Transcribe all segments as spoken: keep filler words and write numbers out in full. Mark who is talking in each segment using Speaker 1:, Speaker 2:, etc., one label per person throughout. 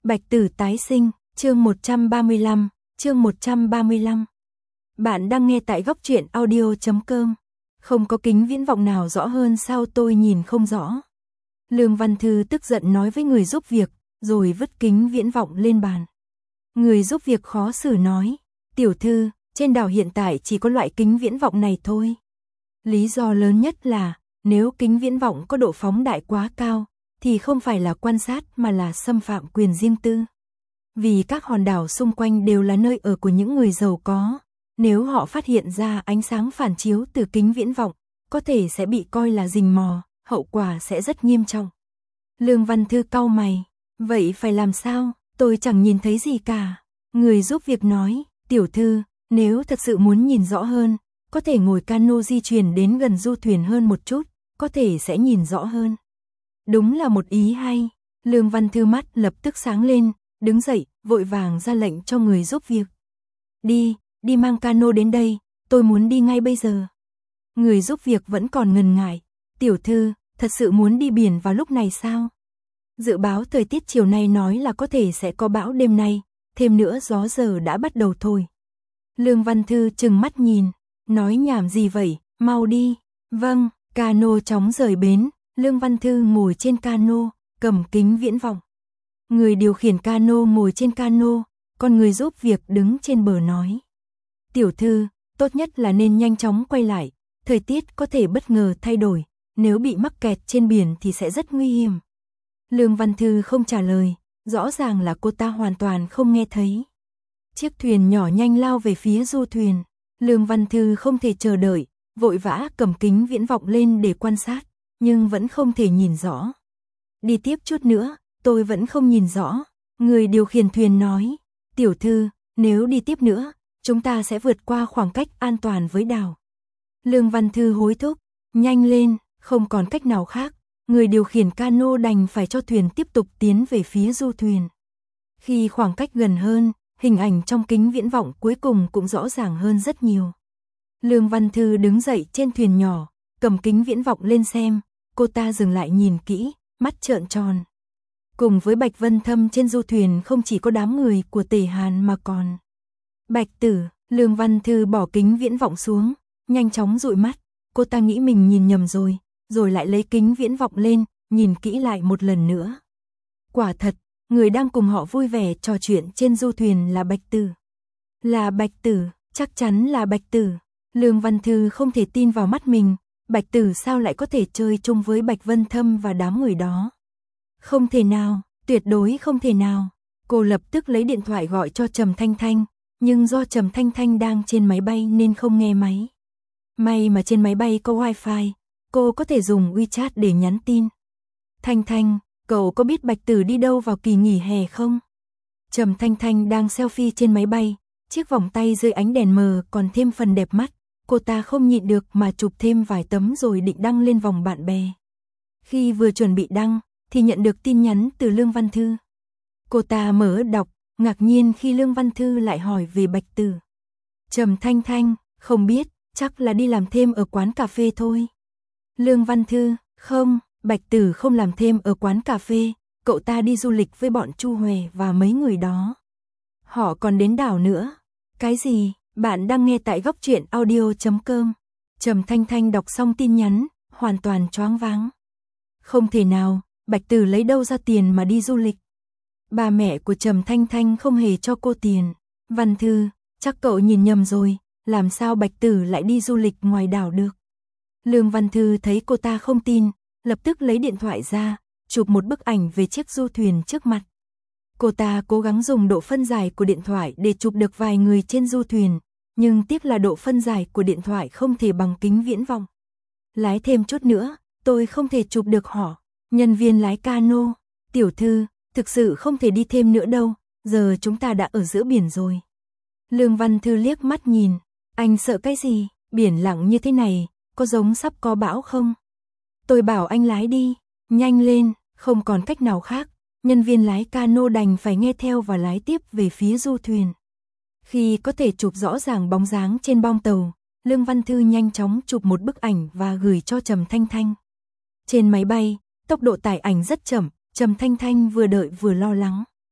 Speaker 1: Bạch Tử tái sinh, chương một trăm ba mươi lăm, chương một trăm ba mươi lăm. Bạn đang nghe tại góc truyện audio chấm com. Không có kính viễn vọng nào rõ hơn sao tôi nhìn không rõ. Lương Văn Thư tức giận nói với người giúp việc, rồi vứt kính viễn vọng lên bàn. Người giúp việc khó xử nói, tiểu thư, trên đảo hiện tại chỉ có loại kính viễn vọng này thôi. Lý do lớn nhất là, nếu kính viễn vọng có độ phóng đại quá cao, thì không phải là quan sát mà là xâm phạm quyền riêng tư. Vì các hòn đảo xung quanh đều là nơi ở của những người giàu có, nếu họ phát hiện ra ánh sáng phản chiếu từ kính viễn vọng, có thể sẽ bị coi là rình mò, hậu quả sẽ rất nghiêm trọng. Lương Văn Thư cau mày, vậy phải làm sao, tôi chẳng nhìn thấy gì cả. Người giúp việc nói, tiểu thư, nếu thật sự muốn nhìn rõ hơn, có thể ngồi cano di chuyển đến gần du thuyền hơn một chút, có thể sẽ nhìn rõ hơn. Đúng là một ý hay. Lương Văn Thư mắt lập tức sáng lên, đứng dậy, vội vàng ra lệnh cho người giúp việc. Đi, đi mang cano đến đây, tôi muốn đi ngay bây giờ. Người giúp việc vẫn còn ngần ngại. Tiểu thư, thật sự muốn đi biển vào lúc này sao? Dự báo thời tiết chiều nay nói là có thể sẽ có bão đêm nay, thêm nữa gió giờ đã bắt đầu thôi. Lương Văn Thư trừng mắt nhìn, nói nhảm gì vậy, mau đi. Vâng, cano chóng rời bến. Lương Văn Thư ngồi trên cano, cầm kính viễn vọng. Người điều khiển cano ngồi trên cano, còn người giúp việc đứng trên bờ nói. Tiểu thư, tốt nhất là nên nhanh chóng quay lại, thời tiết có thể bất ngờ thay đổi, nếu bị mắc kẹt trên biển thì sẽ rất nguy hiểm. Lương Văn Thư không trả lời, rõ ràng là cô ta hoàn toàn không nghe thấy. Chiếc thuyền nhỏ nhanh lao về phía du thuyền, Lương Văn Thư không thể chờ đợi, vội vã cầm kính viễn vọng lên để quan sát. Nhưng vẫn không thể nhìn rõ. Đi tiếp chút nữa, tôi vẫn không nhìn rõ. Người điều khiển thuyền nói, tiểu thư, nếu đi tiếp nữa, chúng ta sẽ vượt qua khoảng cách an toàn với đảo. Lương Văn Thư hối thúc, nhanh lên, không còn cách nào khác. Người điều khiển cano đành phải cho thuyền tiếp tục tiến về phía du thuyền. Khi khoảng cách gần hơn, hình ảnh trong kính viễn vọng cuối cùng cũng rõ ràng hơn rất nhiều. Lương Văn Thư đứng dậy trên thuyền nhỏ, cầm kính viễn vọng lên xem, cô ta dừng lại nhìn kỹ, mắt trợn tròn. Cùng với Bạch Vân Thâm trên du thuyền không chỉ có đám người của Tề Hàn mà còn Bạch Tử. Lương Văn Thư bỏ kính viễn vọng xuống, nhanh chóng dụi mắt, cô ta nghĩ mình nhìn nhầm rồi, rồi lại lấy kính viễn vọng lên, nhìn kỹ lại một lần nữa. Quả thật, người đang cùng họ vui vẻ trò chuyện trên du thuyền là Bạch Tử. Là Bạch Tử, chắc chắn là Bạch Tử. Lương Văn Thư không thể tin vào mắt mình. Bạch Tử sao lại có thể chơi chung với Bạch Vân Thâm và đám người đó? Không thể nào, tuyệt đối không thể nào. Cô lập tức lấy điện thoại gọi cho Trầm Thanh Thanh, nhưng do Trầm Thanh Thanh đang trên máy bay nên không nghe máy. May mà trên máy bay có wifi, cô có thể dùng WeChat để nhắn tin. Thanh Thanh, cậu có biết Bạch Tử đi đâu vào kỳ nghỉ hè không? Trầm Thanh Thanh đang selfie trên máy bay, chiếc vòng tay dưới ánh đèn mờ còn thêm phần đẹp mắt. Cô ta không nhịn được mà chụp thêm vài tấm rồi định đăng lên vòng bạn bè. Khi vừa chuẩn bị đăng, thì nhận được tin nhắn từ Lương Văn Thư. Cô ta mở đọc, ngạc nhiên khi Lương Văn Thư lại hỏi về Bạch Tử. Trầm Thanh Thanh, không biết, chắc là đi làm thêm ở quán cà phê thôi. Lương Văn Thư, không, Bạch Tử không làm thêm ở quán cà phê, cậu ta đi du lịch với bọn Chu Huệ và mấy người đó. Họ còn đến đảo nữa. Cái gì? Bạn đang nghe tại góc truyện audio chấm com. Trầm Thanh Thanh đọc xong tin nhắn, hoàn toàn choáng váng. Không thể nào, Bạch Tử lấy đâu ra tiền mà đi du lịch? Bà mẹ của Trầm Thanh Thanh không hề cho cô tiền. Văn Thư, chắc cậu nhìn nhầm rồi, làm sao Bạch Tử lại đi du lịch ngoài đảo được? Lương Văn Thư thấy cô ta không tin, lập tức lấy điện thoại ra, chụp một bức ảnh về chiếc du thuyền trước mặt. Cô ta cố gắng dùng độ phân giải của điện thoại để chụp được vài người trên du thuyền, nhưng tiếc là độ phân giải của điện thoại không thể bằng kính viễn vọng. Lái thêm chút nữa, tôi không thể chụp được họ. Nhân viên lái cano, tiểu thư, thực sự không thể đi thêm nữa đâu, giờ chúng ta đã ở giữa biển rồi. Lương Văn Thư liếc mắt nhìn, anh sợ cái gì, biển lặng như thế này, có giống sắp có bão không? Tôi bảo anh lái đi, nhanh lên, không còn cách nào khác. Nhân viên lái cano đành phải nghe theo và lái tiếp về phía du thuyền. Khi có thể chụp rõ ràng bóng dáng trên bong tàu, Lương Văn Thư nhanh chóng chụp một bức ảnh và gửi cho Trầm Thanh Thanh. Trên máy bay, tốc độ tải ảnh rất chậm, Trầm Thanh Thanh vừa đợi vừa lo lắng.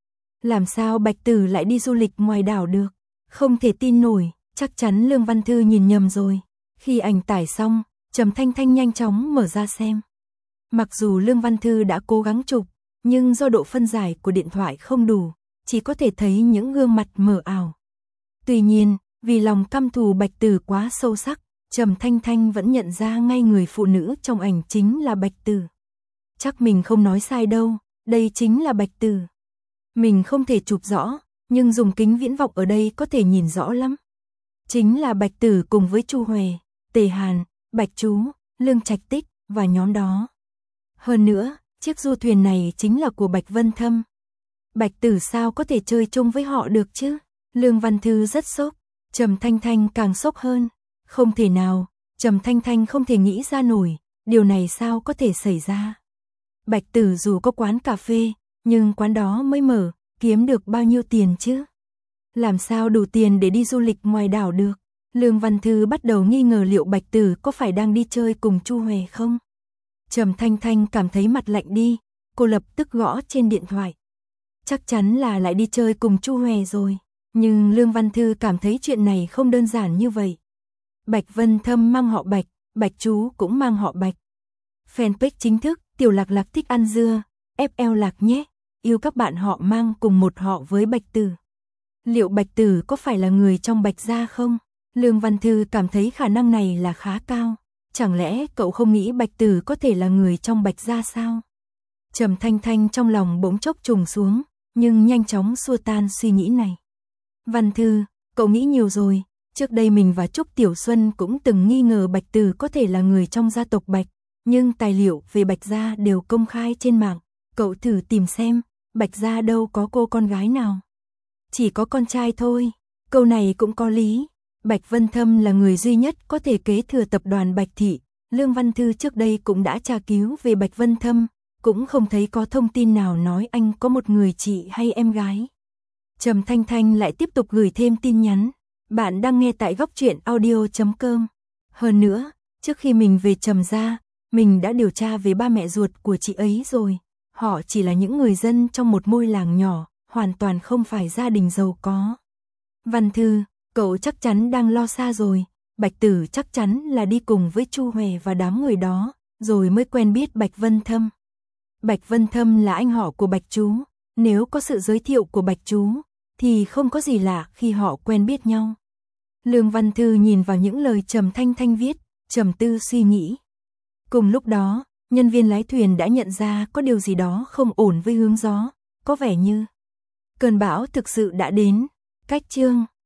Speaker 1: Làm sao Bạch Tử lại đi du lịch ngoài đảo được? Không thể tin nổi, chắc chắn Lương Văn Thư nhìn nhầm rồi. Khi ảnh tải xong, Trầm Thanh Thanh nhanh chóng mở ra xem. Mặc dù Lương Văn Thư đã cố gắng chụp, nhưng do độ phân giải của điện thoại không đủ, chỉ có thể thấy những gương mặt mờ ảo. Tuy nhiên, vì lòng căm thù Bạch Tử quá sâu sắc, Trầm Thanh Thanh vẫn nhận ra ngay người phụ nữ trong ảnh chính là Bạch Tử. Chắc mình không nói sai đâu, đây chính là Bạch Tử. Mình không thể chụp rõ, nhưng dùng kính viễn vọng ở đây có thể nhìn rõ lắm. Chính là Bạch Tử cùng với Chu Huệ, Tề Hàn, Bạch Chú, Lương Trạch Tích và nhóm đó. Hơn nữa, chiếc du thuyền này chính là của Bạch Vân Thâm. Bạch Tử sao có thể chơi chung với họ được chứ? Lương Văn Thư rất sốc, Trầm Thanh Thanh càng sốc hơn. Không thể nào, Trầm Thanh Thanh không thể nghĩ ra nổi, điều này sao có thể xảy ra. Bạch Tử dù có quán cà phê, nhưng quán đó mới mở, kiếm được bao nhiêu tiền chứ? Làm sao đủ tiền để đi du lịch ngoài đảo được? Lương Văn Thư bắt đầu nghi ngờ liệu Bạch Tử có phải đang đi chơi cùng Chu Huệ không? Trầm Thanh Thanh cảm thấy mặt lạnh đi, cô lập tức gõ trên điện thoại. Chắc chắn là lại đi chơi cùng Chu Huệ rồi, nhưng Lương Văn Thư cảm thấy chuyện này không đơn giản như vậy. Bạch Vân Thâm mang họ Bạch, Bạch Chú cũng mang họ Bạch. Fanpage chính thức, Tiểu Lạc Lạc thích ăn dưa, ép lờ Lạc nhé, yêu các bạn họ mang cùng một họ với Bạch Tử. Liệu Bạch Tử có phải là người trong Bạch gia không? Lương Văn Thư cảm thấy khả năng này là khá cao. Chẳng lẽ cậu không nghĩ Bạch Tử có thể là người trong Bạch gia sao? Trầm Thanh Thanh trong lòng bỗng chốc trùng xuống, nhưng nhanh chóng xua tan suy nghĩ này. Văn Thư, cậu nghĩ nhiều rồi. Trước đây mình và Trúc Tiểu Xuân cũng từng nghi ngờ Bạch Tử có thể là người trong gia tộc Bạch, nhưng tài liệu về Bạch gia đều công khai trên mạng. Cậu thử tìm xem, Bạch gia đâu có cô con gái nào. Chỉ có con trai thôi. Câu này cũng có lý. Bạch Vân Thâm là người duy nhất có thể kế thừa tập đoàn Bạch Thị. Lương Văn Thư trước đây cũng đã tra cứu về Bạch Vân Thâm, cũng không thấy có thông tin nào nói anh có một người chị hay em gái. Trầm Thanh Thanh lại tiếp tục gửi thêm tin nhắn. Bạn đang nghe tại góc truyện audio chấm com. Hơn nữa, trước khi mình về Trầm gia, mình đã điều tra về ba mẹ ruột của chị ấy rồi. Họ chỉ là những người dân trong một ngôi làng nhỏ, hoàn toàn không phải gia đình giàu có. Văn Thư, cậu chắc chắn đang lo xa rồi. Bạch Tử chắc chắn là đi cùng với Chu Huệ và đám người đó, rồi mới quen biết Bạch Vân Thâm. Bạch Vân Thâm là anh họ của Bạch Chú. Nếu có sự giới thiệu của Bạch Chú, thì không có gì lạ khi họ quen biết nhau. Lương Văn Thư nhìn vào những lời Trầm Thanh Thanh viết, trầm tư suy nghĩ. Cùng lúc đó, nhân viên lái thuyền đã nhận ra có điều gì đó không ổn với hướng gió, có vẻ như cơn bão thực sự đã đến. Cách chương